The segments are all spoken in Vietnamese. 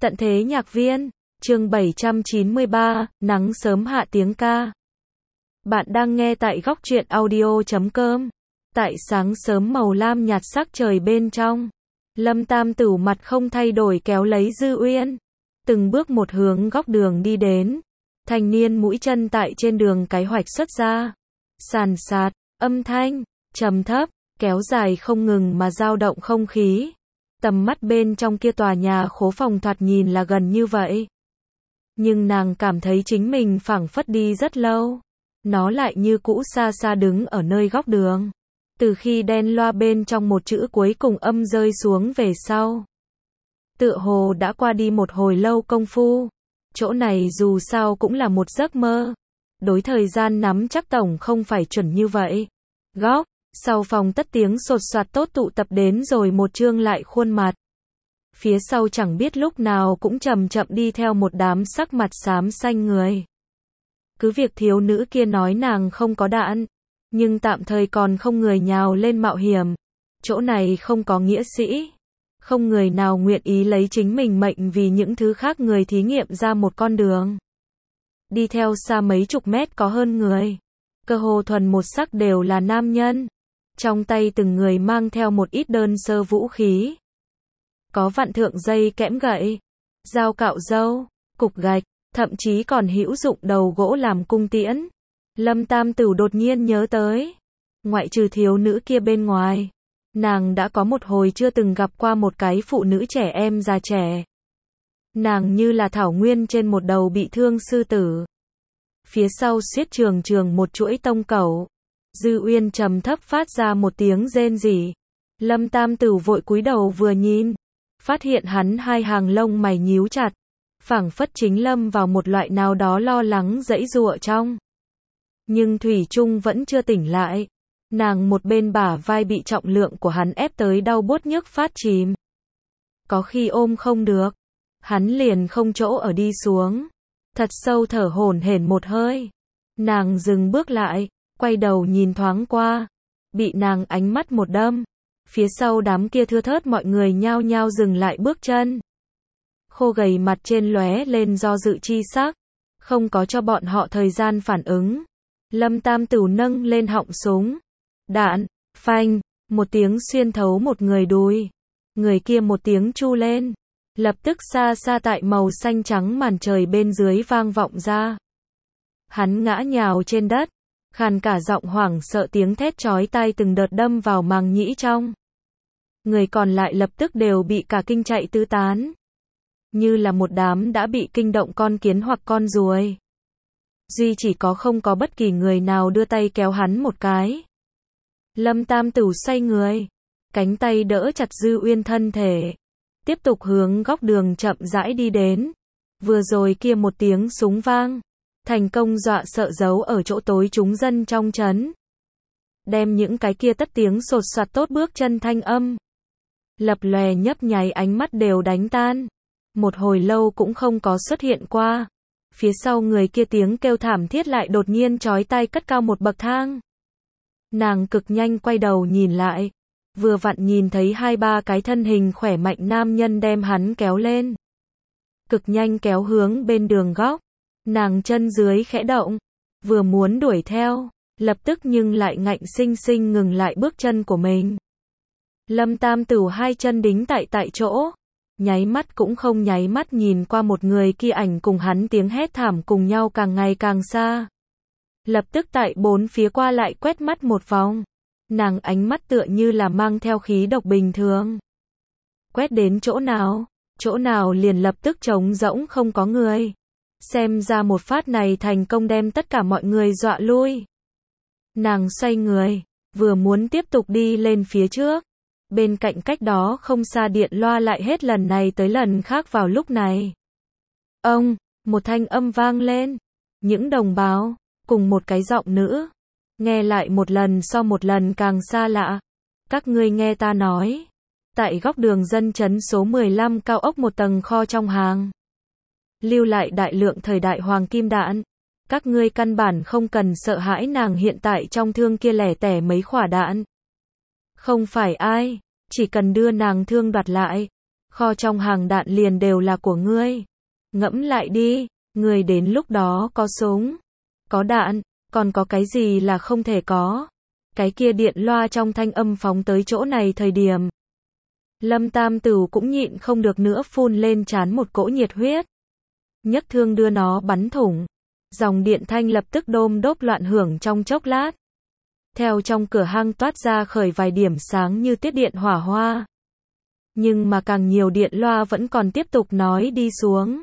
Tận thế nhạc viên, chương 793, nắng sớm hạ tiếng ca. Bạn đang nghe tại góc truyện audio.com. Tại sáng sớm màu lam nhạt sắc trời bên trong, Lâm Tam Tửu mặt không thay đổi kéo lấy Dư Uyên, từng bước một hướng góc đường đi đến. Thanh niên mũi chân tại trên đường cái hoạch xuất ra, sàn sạt, âm thanh trầm thấp, kéo dài không ngừng mà dao động không khí. Tầm mắt bên trong kia tòa nhà khố phòng thoạt nhìn là gần như vậy, nhưng nàng cảm thấy chính mình phảng phất đi rất lâu. Nó lại như cũ xa xa đứng ở nơi góc đường. Từ khi đen loa bên trong một chữ cuối cùng âm rơi xuống về sau, tựa hồ đã qua đi một hồi lâu công phu. Chỗ này dù sao cũng là một giấc mơ. Đối thời gian nắm chắc tổng không phải chuẩn như vậy. Góc sau phòng tất tiếng sột soạt tốt tụ tập đến rồi một trương lại khuôn mặt. Phía sau chẳng biết lúc nào cũng chậm chậm đi theo một đám sắc mặt xám xanh người. Cứ việc thiếu nữ kia nói nàng không có đạn, nhưng tạm thời còn không người nhào lên mạo hiểm. Chỗ này không có nghĩa sĩ. Không người nào nguyện ý lấy chính mình mệnh vì những thứ khác người thí nghiệm ra một con đường. Đi theo xa mấy chục mét có hơn người. Cơ hồ thuần một sắc đều là nam nhân. Trong tay từng người mang theo một ít đơn sơ vũ khí. Có vặn thượng dây kẽm gậy, dao cạo râu, cục gạch, thậm chí còn hữu dụng đầu gỗ làm cung tiễn. Lâm Tam Tửu đột nhiên nhớ tới, ngoại trừ thiếu nữ kia bên ngoài, nàng đã có một hồi chưa từng gặp qua một cái phụ nữ trẻ em già trẻ. Nàng như là thảo nguyên trên một đầu bị thương sư tử. Phía sau xiết trường trường một chuỗi tông cẩu. Dư Uyên trầm thấp phát ra một tiếng rên rỉ. Lâm Tam Tửu vội cúi đầu vừa nhìn, phát hiện hắn hai hàng lông mày nhíu chặt, phảng phất chính lâm vào một loại nào đó lo lắng giãy giụa trong. Nhưng thủy chung vẫn chưa tỉnh lại. Nàng một bên bả vai bị trọng lượng của hắn ép tới đau buốt nhức phát chìm. Có khi ôm không được, hắn liền không chỗ ở đi xuống. Thật sâu thở hổn hển một hơi. Nàng dừng bước lại, quay đầu nhìn thoáng qua. Bị nàng ánh mắt một đâm. Phía sau đám kia thưa thớt mọi người nhao nhao dừng lại bước chân. Khô gầy mặt trên lóe lên do dự chi sắc. Không có cho bọn họ thời gian phản ứng. Lâm Tam Tửu nâng lên họng súng. Đạn, phanh, một tiếng xuyên thấu một người đùi. Người kia một tiếng chu lên. Lập tức xa xa tại màu xanh trắng màn trời bên dưới vang vọng ra. Hắn ngã nhào trên đất. Khàn cả giọng hoảng sợ tiếng thét chói tai từng đợt đâm vào màng nhĩ trong. Người còn lại lập tức đều bị cả kinh chạy tứ tán. Như là một đám đã bị kinh động con kiến hoặc con ruồi. Duy chỉ có không có bất kỳ người nào đưa tay kéo hắn một cái. Lâm Tam Tửu xoay người. Cánh tay đỡ chặt Dư Uyên thân thể. Tiếp tục hướng góc đường chậm rãi đi đến. Vừa rồi kia một tiếng súng vang. Thành công dọa sợ giấu ở chỗ tối chúng dân trong trấn. Đem những cái kia tất tiếng sột soạt tốt bước chân thanh âm. Lập lòe nhấp nháy ánh mắt đều đánh tan. Một hồi lâu cũng không có xuất hiện qua. Phía sau người kia tiếng kêu thảm thiết lại đột nhiên chói tai cất cao một bậc thang. Nàng cực nhanh quay đầu nhìn lại. Vừa vặn nhìn thấy hai ba cái thân hình khỏe mạnh nam nhân đem hắn kéo lên. Cực nhanh kéo hướng bên đường góc. Nàng chân dưới khẽ động. Vừa muốn đuổi theo. Lập tức nhưng lại ngạnh sinh sinh ngừng lại bước chân của mình. Lâm Tam Tửu hai chân đính tại chỗ. Nháy mắt cũng không nháy mắt nhìn qua một người kia ảnh cùng hắn tiếng hét thảm cùng nhau càng ngày càng xa. Lập tức tại bốn phía qua lại quét mắt một vòng. Nàng ánh mắt tựa như là mang theo khí độc bình thường. Quét đến chỗ nào liền lập tức trống rỗng không có người. Xem ra một phát này thành công đem tất cả mọi người dọa lui. Nàng xoay người, vừa muốn tiếp tục đi lên phía trước. Bên cạnh cách đó không xa điện loa lại hết lần này tới lần khác vào lúc này. Ông, một thanh âm vang lên. Những đồng bào, cùng một cái giọng nữ. Nghe lại một lần so một lần càng xa lạ. Các ngươi nghe ta nói. Tại góc đường dân trấn số 15 cao ốc một tầng kho trong hàng. Lưu lại đại lượng thời đại hoàng kim đạn. Các ngươi căn bản không cần sợ hãi nàng hiện tại trong thương kia lẻ tẻ mấy khỏa đạn. Không phải ai, chỉ cần đưa nàng thương đoạt lại. Kho trong hàng đạn liền đều là của ngươi. Ngẫm lại đi, ngươi đến lúc đó có súng, có đạn, còn có cái gì là không thể có. Cái kia điện loa trong thanh âm phóng tới chỗ này thời điểm. Lâm Tam Tửu cũng nhịn không được nữa phun lên trán một cỗ nhiệt huyết. Nhấc thương đưa nó bắn thủng. Dòng điện thanh lập tức đôm đốp loạn hưởng trong chốc lát. Theo trong cửa hang toát ra khởi vài điểm sáng như tiết điện hỏa hoa. Nhưng mà càng nhiều điện loa vẫn còn tiếp tục nói đi xuống.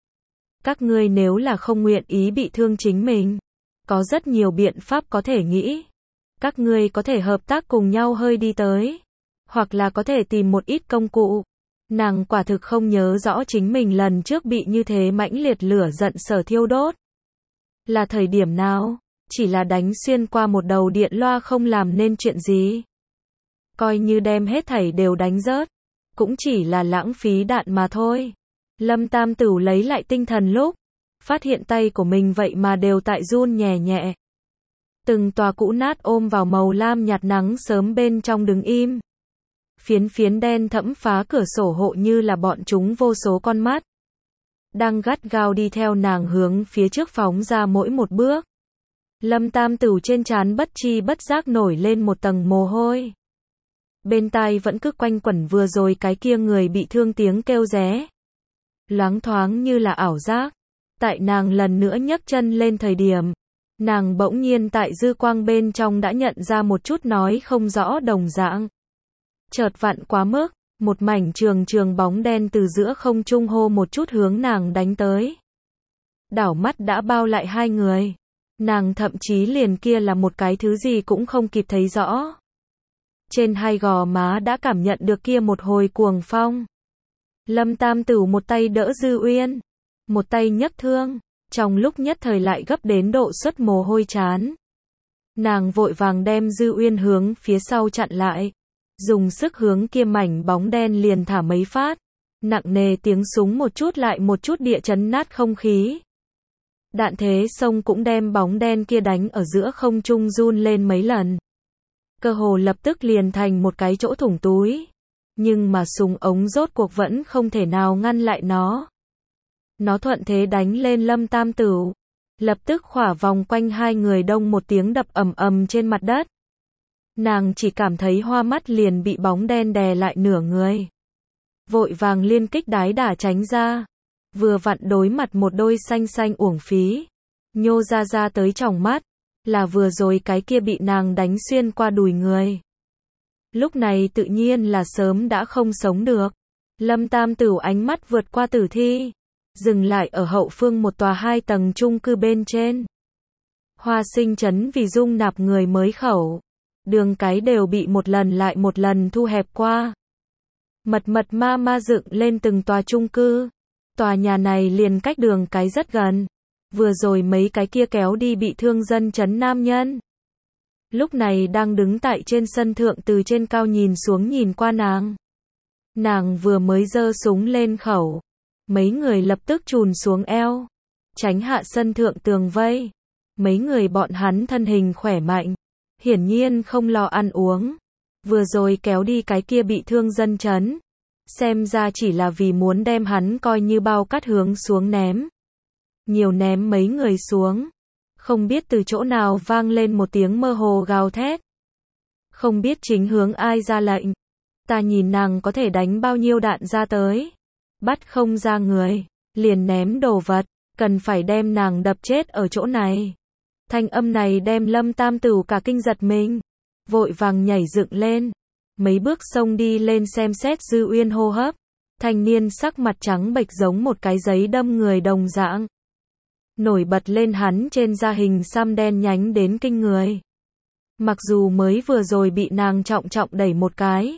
Các ngươi nếu là không nguyện ý bị thương chính mình, có rất nhiều biện pháp có thể nghĩ. Các ngươi có thể hợp tác cùng nhau hơi đi tới, hoặc là có thể tìm một ít công cụ. Nàng quả thực không nhớ rõ chính mình lần trước bị như thế mãnh liệt lửa giận sở thiêu đốt. Là thời điểm nào? Chỉ là đánh xuyên qua một đầu điện loa không làm nên chuyện gì. Coi như đem hết thảy đều đánh rớt, cũng chỉ là lãng phí đạn mà thôi. Lâm Tam Tửu lấy lại tinh thần lúc, phát hiện tay của mình vậy mà đều tại run nhẹ nhẹ. Từng tòa cũ nát ôm vào màu lam nhạt nắng sớm bên trong đứng im. Phiến phiến đen thẫm phá cửa sổ hộ như là bọn chúng vô số con mắt. Đang gắt gao đi theo nàng hướng phía trước phóng ra mỗi một bước. Lâm Tam Tửu trên trán bất chi bất giác nổi lên một tầng mồ hôi. Bên tai vẫn cứ quanh quẩn vừa rồi cái kia người bị thương tiếng kêu ré. Loáng thoáng như là ảo giác. Tại nàng lần nữa nhấc chân lên thời điểm, nàng bỗng nhiên tại dư quang bên trong đã nhận ra một chút nói không rõ đồng dạng. Chợt vặn quá mức, một mảnh trường trường bóng đen từ giữa không trung hô một chút hướng nàng đánh tới. Đảo mắt đã bao lại hai người. Nàng thậm chí liền kia là một cái thứ gì cũng không kịp thấy rõ. Trên hai gò má đã cảm nhận được kia một hồi cuồng phong. Lâm Tam Tửu một tay đỡ Dư Uyên, một tay nhấc thương, trong lúc nhất thời lại gấp đến độ xuất mồ hôi trán. Nàng vội vàng đem Dư Uyên hướng phía sau chặn lại, dùng sức hướng kia mảnh bóng đen liền thả mấy phát, nặng nề tiếng súng một chút lại một chút địa chấn nát không khí. Đạn thế xông cũng đem bóng đen kia đánh ở giữa không trung run lên mấy lần. Cơ hồ lập tức liền thành một cái chỗ thủng túi. Nhưng mà súng ống rốt cuộc vẫn không thể nào ngăn lại nó. Nó thuận thế đánh lên Lâm Tam Tửu. Lập tức khỏa vòng quanh hai người đông một tiếng đập ầm ầm trên mặt đất. Nàng chỉ cảm thấy hoa mắt liền bị bóng đen đè lại nửa người. Vội vàng liên kích đái đả tránh ra. Vừa vặn đối mặt một đôi xanh xanh uổng phí. Nhô ra tới tròng mắt. Là vừa rồi cái kia bị nàng đánh xuyên qua đùi người. Lúc này tự nhiên là sớm đã không sống được. Lâm Tam Tửu ánh mắt vượt qua tử thi. Dừng lại ở hậu phương một tòa 2 tầng chung cư bên trên. Hoa Sinh trấn vì dung nạp người mới khẩu. Đường cái đều bị một lần lại một lần thu hẹp qua. Mật ma dựng lên từng tòa chung cư. Tòa nhà này liền cách đường cái rất gần. Vừa rồi mấy cái kia kéo đi bị thương dân trấn nam nhân. Lúc này đang đứng tại trên sân thượng từ trên cao nhìn xuống nhìn qua nàng. Nàng vừa mới giơ súng lên khẩu. Mấy người lập tức chùn xuống eo. Tránh hạ sân thượng tường vây. Mấy người bọn hắn thân hình khỏe mạnh. Hiển nhiên không lo ăn uống. Vừa rồi kéo đi cái kia bị thương dân trấn. Xem ra chỉ là vì muốn đem hắn coi như bao cát hướng xuống ném. Nhiều ném mấy người xuống. Không biết từ chỗ nào vang lên một tiếng mơ hồ gào thét. Không biết chính hướng ai ra lệnh. Ta nhìn nàng có thể đánh bao nhiêu đạn ra tới. Bắt không ra người. Liền ném đồ vật. Cần phải đem nàng đập chết ở chỗ này. Thanh âm này đem Lâm Tam Tửu cả kinh giật mình. Vội vàng nhảy dựng lên. Mấy bước xông đi lên xem xét Dư Uyên hô hấp. Thanh niên sắc mặt trắng bệch giống một cái giấy đâm người đồng dạng. Nổi bật lên hắn trên da hình xăm đen nhánh đến kinh người. Mặc dù mới vừa rồi bị nàng trọng trọng đẩy một cái.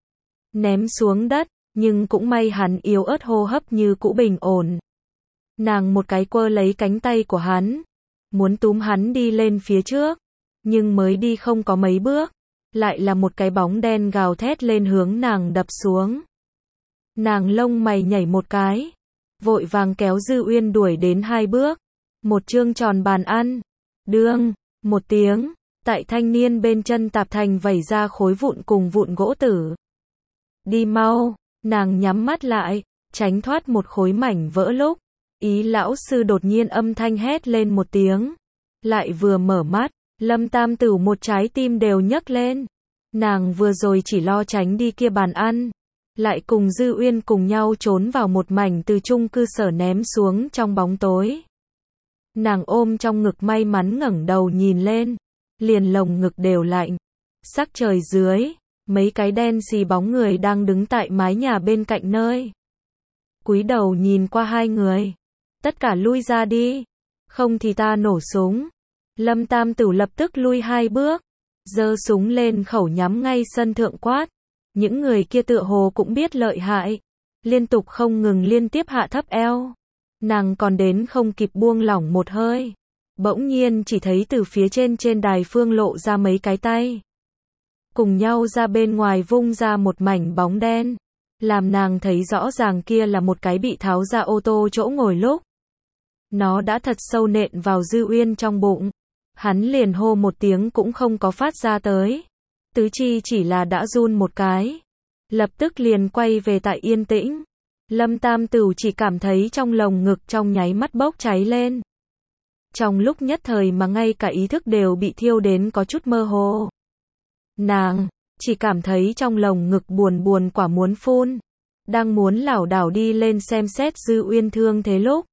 Ném xuống đất, nhưng cũng may hắn yếu ớt hô hấp như cũ bình ổn. Nàng một cái quơ lấy cánh tay của hắn. Muốn túm hắn đi lên phía trước. Nhưng mới đi không có mấy bước. Lại là một cái bóng đen gào thét lên hướng nàng đập xuống. Nàng lông mày nhảy một cái. Vội vàng kéo Dư Uyên đuổi đến 2 bước. Một chương tròn bàn ăn. Đương, một tiếng. Tại thanh niên bên chân tạp thành vẩy ra khối vụn cùng vụn gỗ tử. Đi mau. Nàng nhắm mắt lại, tránh thoát một khối mảnh vỡ lúc. Ý lão sư đột nhiên âm thanh hét lên một tiếng. Lại vừa mở mắt, Lâm Tam Tửu một trái tim đều nhấc lên. Nàng vừa rồi chỉ lo tránh đi kia bàn ăn. Lại cùng Dư Uyên cùng nhau trốn vào một mảnh từ chung cư sở ném xuống trong bóng tối. Nàng ôm trong ngực may mắn ngẩng đầu nhìn lên. Liền lồng ngực đều lạnh. Sắc trời dưới, mấy cái đen xì bóng người đang đứng tại mái nhà bên cạnh nơi. Cúi đầu nhìn qua hai người. Tất cả lui ra đi. Không thì ta nổ súng. Lâm Tam Tửu lập tức lui 2 bước. Giơ súng lên khẩu nhắm ngay sân thượng quát. Những người kia tựa hồ cũng biết lợi hại. Liên tục không ngừng liên tiếp hạ thấp eo. Nàng còn đến không kịp buông lỏng một hơi. Bỗng nhiên chỉ thấy từ phía trên đài phương lộ ra mấy cái tay. Cùng nhau ra bên ngoài vung ra một mảnh bóng đen. Làm nàng thấy rõ ràng kia là một cái bị tháo ra ô tô chỗ ngồi lúc. Nó đã thật sâu nện vào Dư Uyên trong bụng. Hắn liền hô một tiếng cũng không có phát ra tới. Tứ chi chỉ là đã run một cái. Lập tức liền quay về tại yên tĩnh. Lâm Tam Tửu chỉ cảm thấy trong lồng ngực trong nháy mắt bốc cháy lên. Trong lúc nhất thời mà ngay cả ý thức đều bị thiêu đến có chút mơ hồ. Nàng chỉ cảm thấy trong lồng ngực buồn buồn quả muốn phun. Đang muốn lảo đảo đi lên xem xét Dư Uyên thương thế lúc.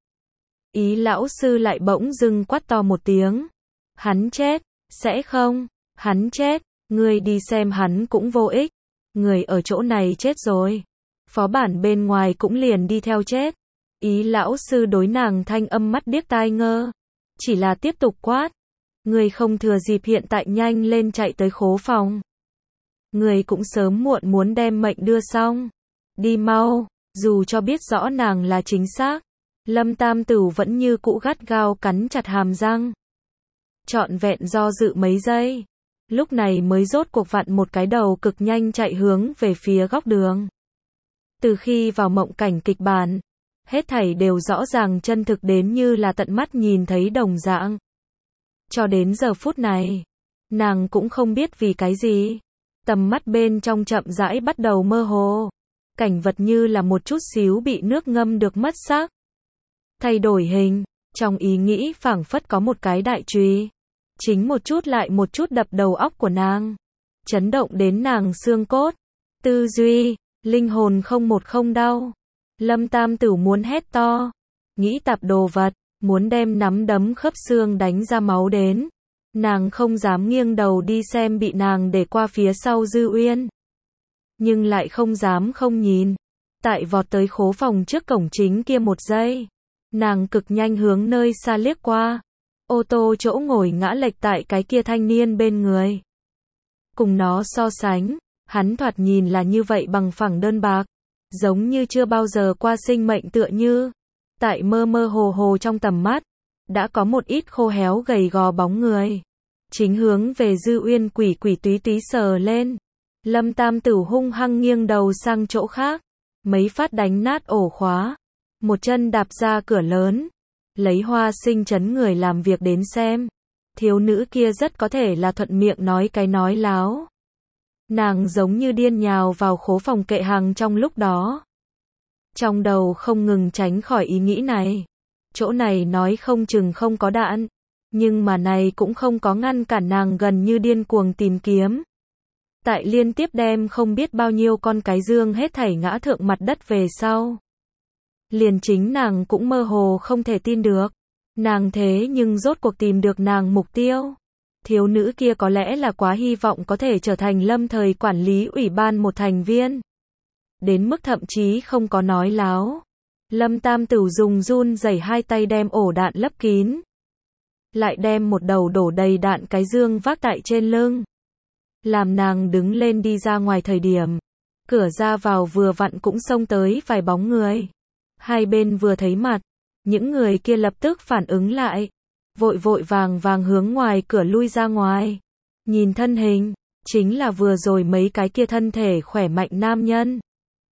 Ý lão sư lại bỗng dưng quát to một tiếng. Hắn chết, sẽ không, hắn chết, ngươi đi xem hắn cũng vô ích. Người ở chỗ này chết rồi. Phó bản bên ngoài cũng liền đi theo chết. Ý lão sư đối nàng thanh âm mắt điếc tai ngơ. Chỉ là tiếp tục quát. Người không thừa dịp hiện tại nhanh lên chạy tới khố phòng. Người cũng sớm muộn muốn đem mệnh đưa xong. Đi mau, dù cho biết rõ nàng là chính xác. Lâm Tam Tửu vẫn như cũ gắt gao cắn chặt hàm răng. Trọn vẹn do dự mấy giây. Lúc này mới rốt cuộc vặn một cái đầu cực nhanh chạy hướng về phía góc đường. Từ khi vào mộng cảnh kịch bản, hết thảy đều rõ ràng chân thực đến như là tận mắt nhìn thấy đồng dạng. Cho đến giờ phút này, nàng cũng không biết vì cái gì. Tầm mắt bên trong chậm rãi bắt đầu mơ hồ. Cảnh vật như là một chút xíu bị nước ngâm được mất sắc. Thay đổi hình, trong ý nghĩ phảng phất có một cái đại chùy. Chính một chút lại một chút đập đầu óc của nàng. Chấn động đến nàng xương cốt. Tư duy, linh hồn không đau. Lâm Tam Tửu muốn hét to. Nghĩ tạp đồ vật, muốn đem nắm đấm khớp xương đánh ra máu đến. Nàng không dám nghiêng đầu đi xem bị nàng để qua phía sau Dư Uyên. Nhưng lại không dám không nhìn. Tại vọt tới khố phòng trước cổng chính kia một giây. Nàng cực nhanh hướng nơi xa liếc qua. Ô tô chỗ ngồi ngã lệch tại cái kia thanh niên bên người. Cùng nó so sánh, hắn thoạt nhìn là như vậy bằng phẳng đơn bạc. Giống như chưa bao giờ qua sinh mệnh tựa như. Tại mơ mơ hồ hồ trong tầm mắt, đã có một ít khô héo gầy gò bóng người. Chính hướng về Dư Uyên quỷ túy sờ lên. Lâm Tam Tửu hung hăng nghiêng đầu sang chỗ khác. Mấy phát đánh nát ổ khóa. Một chân đạp ra cửa lớn. Lấy Hoa Sinh chấn người làm việc đến xem. Thiếu nữ kia rất có thể là thuận miệng nói cái nói láo. Nàng giống như điên nhào vào khố phòng kệ hàng trong lúc đó. Trong đầu không ngừng tránh khỏi ý nghĩ này. Chỗ này nói không chừng không có đạn. Nhưng mà này cũng không có ngăn cản nàng gần như điên cuồng tìm kiếm. Tại liên tiếp đem không biết bao nhiêu con cái dương hết thảy ngã thượng mặt đất về sau. Liền chính nàng cũng mơ hồ không thể tin được. Nàng thế nhưng rốt cuộc tìm được nàng mục tiêu. Thiếu nữ kia có lẽ là quá hy vọng có thể trở thành lâm thời quản lý ủy ban một thành viên. Đến mức thậm chí không có nói láo. Lâm Tam Tửu dùng run rẩy hai tay đem ổ đạn lấp kín. Lại đem một đầu đổ đầy đạn cái dương vác tại trên lưng. Làm nàng đứng lên đi ra ngoài thời điểm. Cửa ra vào vừa vặn cũng xông tới vài bóng người. Hai bên vừa thấy mặt. Những người kia lập tức phản ứng lại. Vội vàng hướng ngoài cửa lui ra ngoài. Nhìn thân hình. Chính là vừa rồi mấy cái kia thân thể khỏe mạnh nam nhân.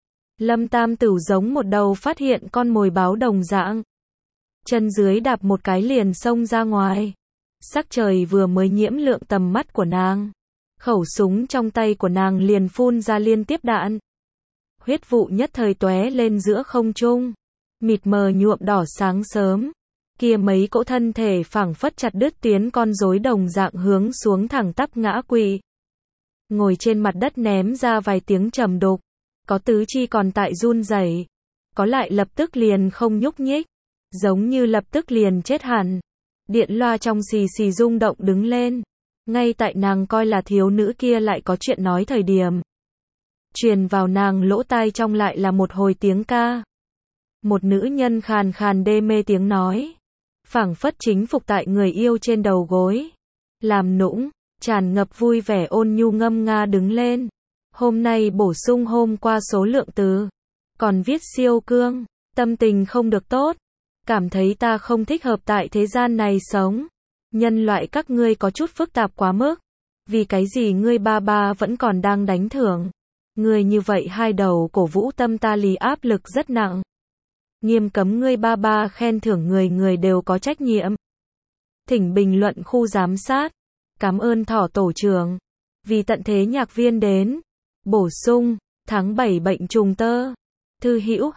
Lâm Tam Tửu giống một đầu phát hiện con mồi báo đồng dạng. Chân dưới đạp một cái liền xông ra ngoài. Sắc trời vừa mới nhiễm lượng tầm mắt của nàng. Khẩu súng trong tay của nàng liền phun ra liên tiếp đạn. huyết vụ nhất thời tóe lên giữa không trung, mịt mờ nhuộm đỏ sáng sớm. Kia mấy cỗ thân thể phảng phất chặt đứt tuyến con rối đồng dạng hướng xuống thẳng tắp ngã quỵ. Ngồi trên mặt đất ném ra vài tiếng trầm đục, có tứ chi còn tại run rẩy, có lại lập tức liền không nhúc nhích, giống như lập tức liền chết hẳn. Điện loa trong xì xì rung động đứng lên, ngay tại nàng coi là thiếu nữ kia lại có chuyện nói thời điểm. Truyền vào nàng lỗ tai trong lại là một hồi tiếng ca. Một nữ nhân khàn khàn đê mê tiếng nói, phảng phất chính phục tại người yêu trên đầu gối. Làm nũng, tràn ngập vui vẻ ôn nhu ngâm nga đứng lên. Hôm nay bổ sung hôm qua số lượng từ, còn viết siêu cương, tâm tình không được tốt, cảm thấy ta không thích hợp tại thế gian này sống. Nhân loại các ngươi có chút phức tạp quá mức, vì cái gì ngươi ba ba vẫn còn đang đánh thưởng. Ngươi như vậy hai đầu cổ vũ tâm ta lì áp lực rất nặng. Nghiêm cấm ngươi ba ba khen thưởng người người đều có trách nhiệm. Thỉnh bình luận khu giám sát. Cảm ơn thỏ tổ trưởng. Vì tận thế nhạc viên đến. Bổ sung, tháng 7 bệnh trùng tơ. Thư hữu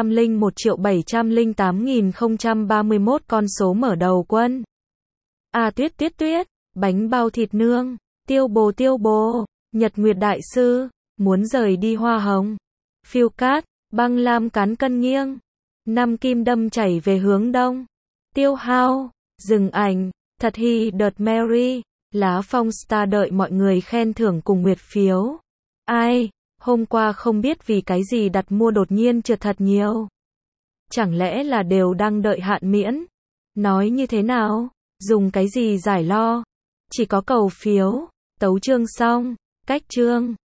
201.708.031 con số mở đầu quân. Tuyết tuyết tuyết, bánh bao thịt nương, tiêu bồ, nhật nguyệt đại sư, muốn rời đi hoa hồng. Phiêu cát, băng lam cán cân nghiêng. Năm kim đâm chảy về hướng đông. Tiêu hao, dừng ảnh, thật hi đợt Mary, lá phong star đợi mọi người khen thưởng cùng nguyệt phiếu. Ai, hôm qua không biết vì cái gì đặt mua đột nhiên trượt thật nhiều. Chẳng lẽ là đều đang đợi hạn miễn? Nói như thế nào? Dùng cái gì giải lo? Chỉ có cầu phiếu, tấu chương xong, cách chương.